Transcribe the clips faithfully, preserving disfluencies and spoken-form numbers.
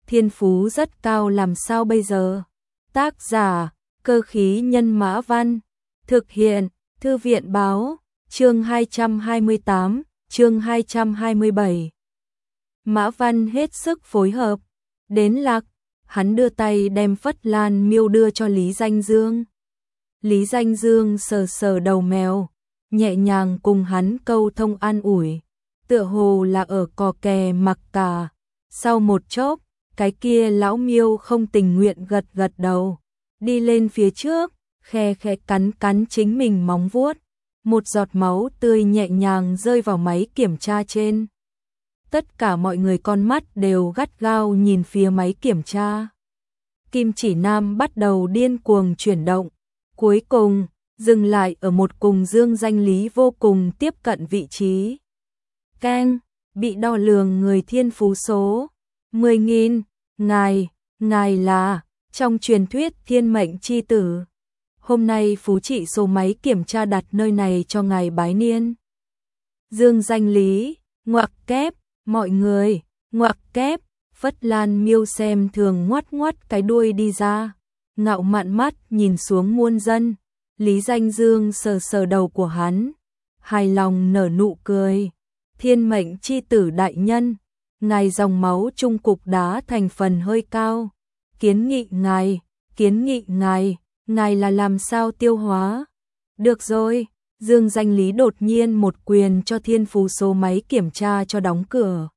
thiên phú rất cao làm sao bây giờ? Tác giả, Cơ khí nhân Mã Văn. Thực hiện, Thư viện báo, chương hai trăm hai mươi tám, chương hai trăm hai mươi bảy. Mã Văn hết sức phối hợp. Đến lạc, hắn đưa tay đem Phất Lan Miêu đưa cho Lý Danh Dương. Lý Danh Dương sờ sờ đầu mèo, nhẹ nhàng cùng hắn câu thông an ủi, tựa hồ là ở cò kè mặc cả. Sau một chốc, cái kia lão miêu không tình nguyện gật gật đầu, đi lên phía trước, khe khẽ cắn cắn chính mình móng vuốt, một giọt máu tươi nhẹ nhàng rơi vào máy kiểm tra trên. Tất cả mọi người con mắt đều gắt gao nhìn phía máy kiểm tra. Kim chỉ nam bắt đầu điên cuồng chuyển động, cuối cùng dừng lại ở một cùng dương danh lý vô cùng tiếp cận vị trí. Keng, bị đo lường người thiên phú số mười nghìn, ngài, ngài là trong truyền thuyết thiên mệnh chi tử. Hôm nay phú trị số máy kiểm tra đặt nơi này cho ngài bái niên. Dương danh lý, ngoặc kép, mọi người, ngoặc kép, Phất Lan Miêu xem thường ngoắt ngoắt cái đuôi đi ra, ngạo mạn mắt nhìn xuống muôn dân. Lý Danh Dương sờ sờ đầu của hắn, hài lòng nở nụ cười. Thiên mệnh chi tử đại nhân, ngài dòng máu trung cục đá thành phần hơi cao. Kiến nghị ngài, kiến nghị ngài, ngài là làm sao tiêu hóa? Được rồi, Dương danh lý đột nhiên một quyền cho thiên phú số máy kiểm tra cho đóng cửa.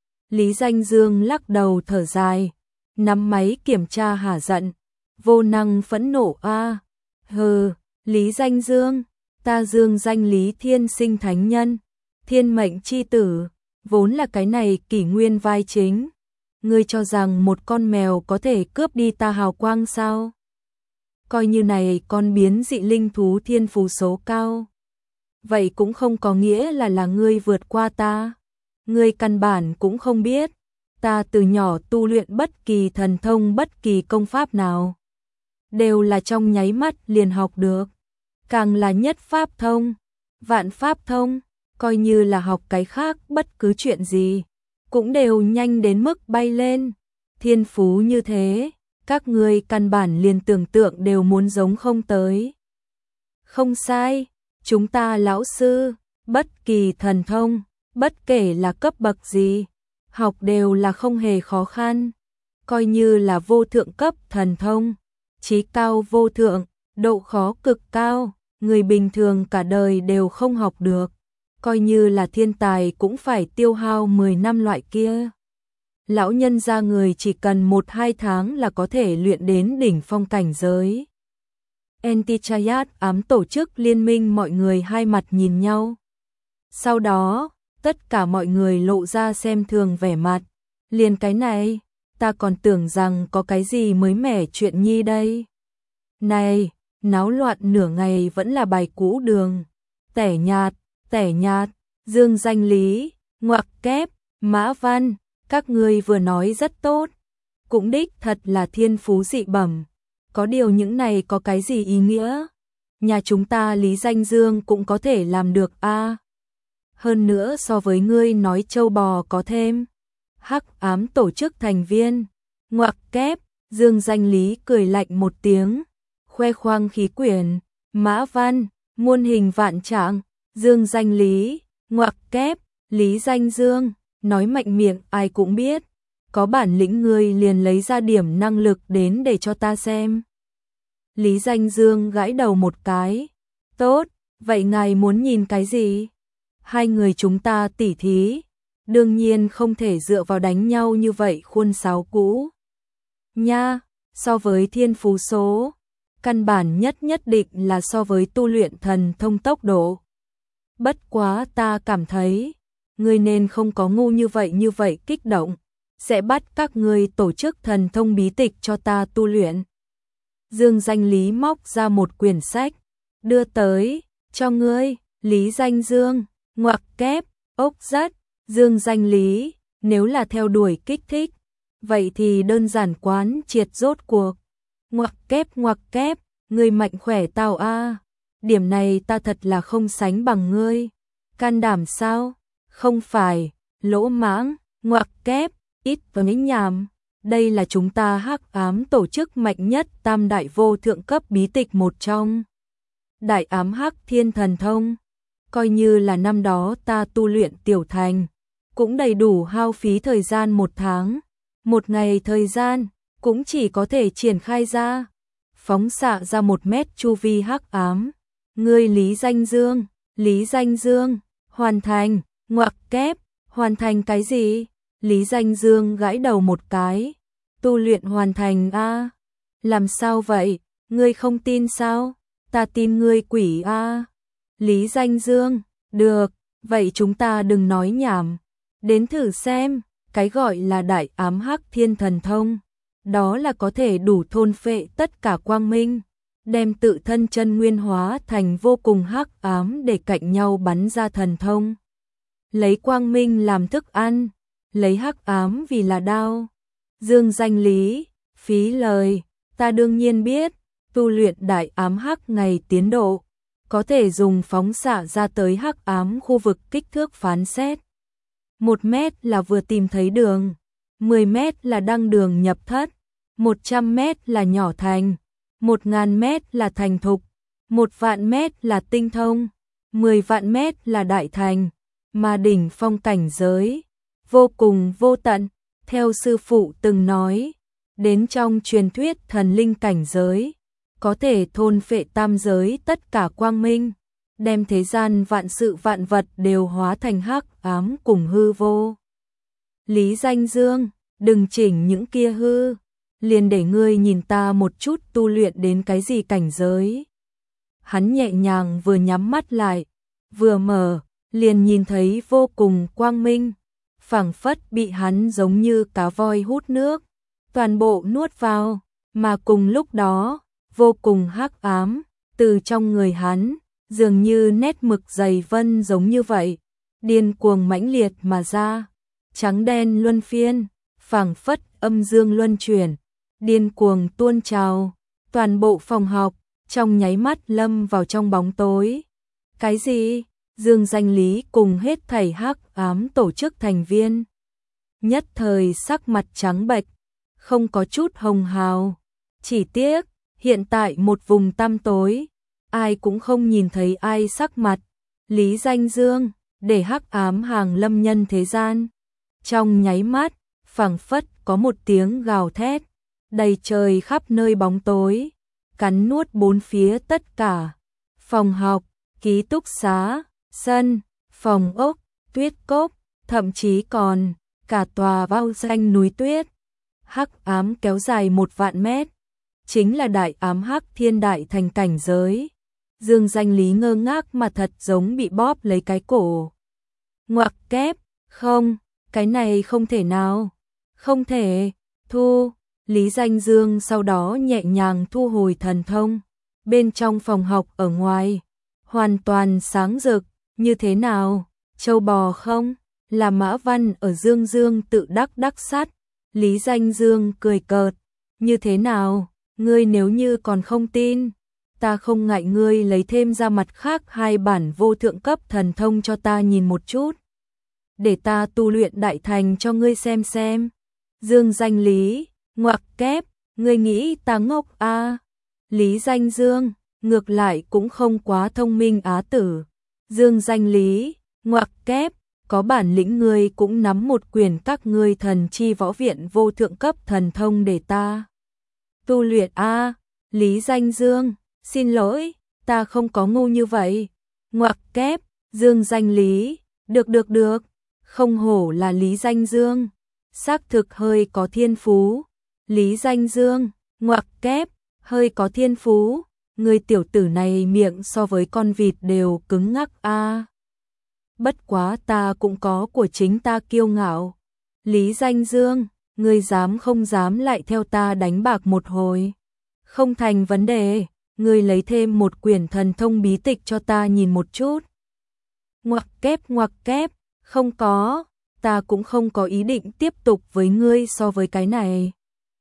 Lý Danh Dương lắc đầu thở dài, nắm máy kiểm tra hả giận, vô năng phẫn nộ a. Hừ, Lý Danh Dương, ta Dương danh lý thiên sinh thánh nhân, thiên mệnh chi tử, vốn là cái này kỷ nguyên vai chính. Ngươi cho rằng một con mèo có thể cướp đi ta hào quang sao? Coi như này con biến dị linh thú thiên phú số cao, vậy cũng không có nghĩa là là ngươi vượt qua ta. Ngươi căn bản cũng không biết, ta từ nhỏ tu luyện bất kỳ thần thông bất kỳ công pháp nào, đều là trong nháy mắt liền học được. Càng là nhất pháp thông, vạn pháp thông, coi như là học cái khác bất cứ chuyện gì, cũng đều nhanh đến mức bay lên. Thiên phú như thế, các ngươi căn bản liền tưởng tượng đều muốn giống không tới. Không sai, chúng ta lão sư, bất kỳ thần thông, bất kể là cấp bậc gì, học đều là không hề khó khăn. Coi như là vô thượng cấp thần thông, chí cao vô thượng, độ khó cực cao, người bình thường cả đời đều không học được. Coi như là thiên tài cũng phải tiêu hao mười năm loại kia. Lão nhân gia người chỉ cần một hai tháng là có thể luyện đến đỉnh phong cảnh giới. Antichayat ám tổ chức liên minh, mọi người hai mặt nhìn nhau. Sau đó, tất cả mọi người lộ ra xem thường vẻ mặt. Liền cái này, ta còn tưởng rằng có cái gì mới mẻ chuyện nhi đây. Này, náo loạn nửa ngày vẫn là bài cũ đường. Tẻ nhạt, tẻ nhạt, Dương danh lý, ngoặc kép, Mã Văn, các ngươi vừa nói rất tốt. Cũng đích thật là thiên phú dị bẩm. Có điều những này có cái gì ý nghĩa? Nhà chúng ta Lý Danh Dương cũng có thể làm được a. À, hơn nữa so với ngươi nói trâu bò có thêm. Hắc ám tổ chức thành viên, ngoặc kép, Dương danh lý cười lạnh một tiếng, khoe khoang khí quyển. Mã Văn, muôn hình vạn trạng, Dương danh lý, ngoặc kép, Lý Danh Dương, nói mạnh miệng ai cũng biết. Có bản lĩnh ngươi liền lấy ra điểm năng lực đến để cho ta xem. Lý Danh Dương gãi đầu một cái. Tốt, vậy ngài muốn nhìn cái gì? Hai người chúng ta tỉ thí, đương nhiên không thể dựa vào đánh nhau như vậy khuôn sáo cũ. Nha, so với thiên phú số, căn bản nhất nhất định là so với tu luyện thần thông tốc độ. Bất quá ta cảm thấy, ngươi nên không có ngu như vậy như vậy kích động. Sẽ bắt các ngươi tổ chức thần thông bí tịch cho ta tu luyện. Dương danh lý móc ra một quyển sách, đưa tới, cho ngươi. Lý Danh Dương, ngoặc kép, ốc rất, Dương danh lý, nếu là theo đuổi kích thích, vậy thì đơn giản quán triệt rốt cuộc. Ngoặc kép ngoặc kép, ngươi mạnh khỏe tao a. Điểm này ta thật là không sánh bằng ngươi. Can đảm sao? Không phải, lỗ mãng, ngoặc kép, ít và mấy nhảm. Đây là chúng ta Hắc Ám tổ chức mạnh nhất tam đại vô thượng cấp bí tịch một trong. Đại ám Hắc Thiên Thần Thông, coi như là năm đó ta tu luyện tiểu thành, cũng đầy đủ hao phí thời gian một tháng, một ngày thời gian, cũng chỉ có thể triển khai ra, phóng xạ ra một mét chu vi hắc ám. Ngươi Lý Danh Dương, Lý Danh Dương, hoàn thành, ngoặc kép, hoàn thành cái gì? Lý Danh Dương gãi đầu một cái, tu luyện hoàn thành a? Làm sao vậy, ngươi không tin sao? Ta tin ngươi quỷ a. Lý Danh Dương, được, vậy chúng ta đừng nói nhảm, đến thử xem, cái gọi là đại ám Hắc Thiên Thần Thông, đó là có thể đủ thôn phệ tất cả quang minh, đem tự thân chân nguyên hóa thành vô cùng hắc ám để cạnh nhau bắn ra thần thông. Lấy quang minh làm thức ăn, lấy hắc ám vì là đao. Dương Danh Lý, phí lời, ta đương nhiên biết, tu luyện đại ám hắc ngày tiến độ, có thể dùng phóng xạ ra tới hắc ám khu vực kích thước phán xét. Một mét là vừa tìm thấy đường, mười mét là đăng đường nhập thất, một trăm mét là nhỏ thành, một ngàn mét là thành thục, một vạn mét là tinh thông, mười vạn mét là đại thành, mà đỉnh phong cảnh giới, vô cùng vô tận, theo sư phụ từng nói, đến trong truyền thuyết thần linh cảnh giới, có thể thôn phệ tam giới tất cả quang minh, đem thế gian vạn sự vạn vật đều hóa thành hắc ám cùng hư vô. Lý Danh Dương, đừng chỉnh những kia hư, liền để ngươi nhìn ta một chút tu luyện đến cái gì cảnh giới. Hắn nhẹ nhàng vừa nhắm mắt lại, vừa mở, liền nhìn thấy vô cùng quang minh, phảng phất bị hắn giống như cá voi hút nước, toàn bộ nuốt vào, mà cùng lúc đó, vô cùng hắc ám, từ trong người hắn, dường như nét mực dày vân giống như vậy, điên cuồng mãnh liệt mà ra, trắng đen luân phiên, phảng phất âm dương luân chuyển, điên cuồng tuôn trào, toàn bộ phòng học, trong nháy mắt lâm vào trong bóng tối. Cái gì? Dương Danh Lý cùng hết thảy hắc ám tổ chức thành viên. Nhất thời sắc mặt trắng bệch, không có chút hồng hào. Chỉ tiếc, hiện tại một vùng tăm tối, ai cũng không nhìn thấy ai sắc mặt. Lý Danh Dương, để hắc ám hàng lâm nhân thế gian. Trong nháy mắt, phảng phất có một tiếng gào thét, đầy trời khắp nơi bóng tối, cắn nuốt bốn phía tất cả. Phòng học, ký túc xá, sân, phòng ốc, tuyết cốc, thậm chí còn cả tòa bao xanh núi tuyết. Hắc ám kéo dài một vạn mét, chính là đại ám hắc thiên đại thành cảnh giới. Dương Danh Lý ngơ ngác mà thật giống bị bóp lấy cái cổ. Ngoặc kép, không, cái này không thể nào, không thể, thu. Lý Danh Dương sau đó nhẹ nhàng thu hồi thần thông. Bên trong phòng học ở ngoài, hoàn toàn sáng rực, như thế nào, châu bò không? Là Mã Văn ở Dương Dương tự đắc đắc sắt. Lý Danh Dương cười cợt, như thế nào, ngươi nếu như còn không tin, ta không ngại ngươi lấy thêm ra mặt khác hai bản vô thượng cấp thần thông cho ta nhìn một chút, để ta tu luyện đại thành cho ngươi xem xem. Dương Danh Lý, ngoặc kép, ngươi nghĩ ta ngốc a? Lý Danh Dương, ngược lại cũng không quá thông minh á tử. Dương Danh Lý, ngoặc kép, có bản lĩnh ngươi cũng nắm một quyển các ngươi thần chi võ viện vô thượng cấp thần thông để ta tu luyện a. Lý Danh Dương, xin lỗi, ta không có ngu như vậy. Ngoặc kép, Dương Danh Lý, được được được, không hổ là Lý Danh Dương, xác thực hơi có thiên phú. Lý Danh Dương, ngoặc kép, hơi có thiên phú, người tiểu tử này miệng so với con vịt đều cứng ngắc a. Bất quá ta cũng có của chính ta kiêu ngạo. Lý Danh Dương, ngươi dám không dám lại theo ta đánh bạc một hồi? Không thành vấn đề, ngươi lấy thêm một quyển thần thông bí tịch cho ta nhìn một chút. Ngoặc kép ngoặc kép, không có, ta cũng không có ý định tiếp tục với ngươi so với cái này.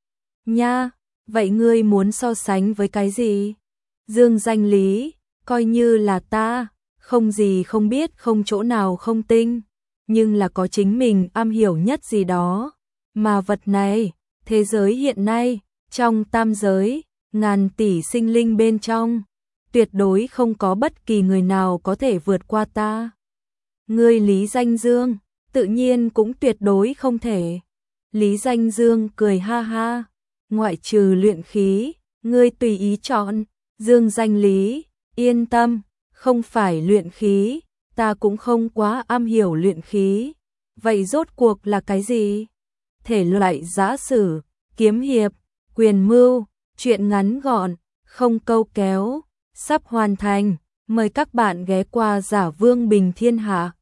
Nha, vậy ngươi muốn so sánh với cái gì? Dương Danh Lý, coi như là ta, không gì không biết không chỗ nào không tinh, nhưng là có chính mình am hiểu nhất gì đó, mà vật này, Thế giới hiện nay, trong tam giới, ngàn tỷ sinh linh bên trong, tuyệt đối không có bất kỳ người nào có thể vượt qua ta. Ngươi Lý Danh Dương, tự nhiên cũng tuyệt đối không thể. Lý Danh Dương cười ha ha, ngoại trừ luyện khí, ngươi tùy ý chọn. Dương Danh Lý, yên tâm, không phải luyện khí, ta cũng không quá am hiểu luyện khí. Vậy rốt cuộc là cái gì? Thể loại giã sử, kiếm hiệp, quyền mưu, truyện ngắn gọn, không câu kéo, sắp hoàn thành. Mời các bạn ghé qua Giả Vương Bình Thiên Hạ.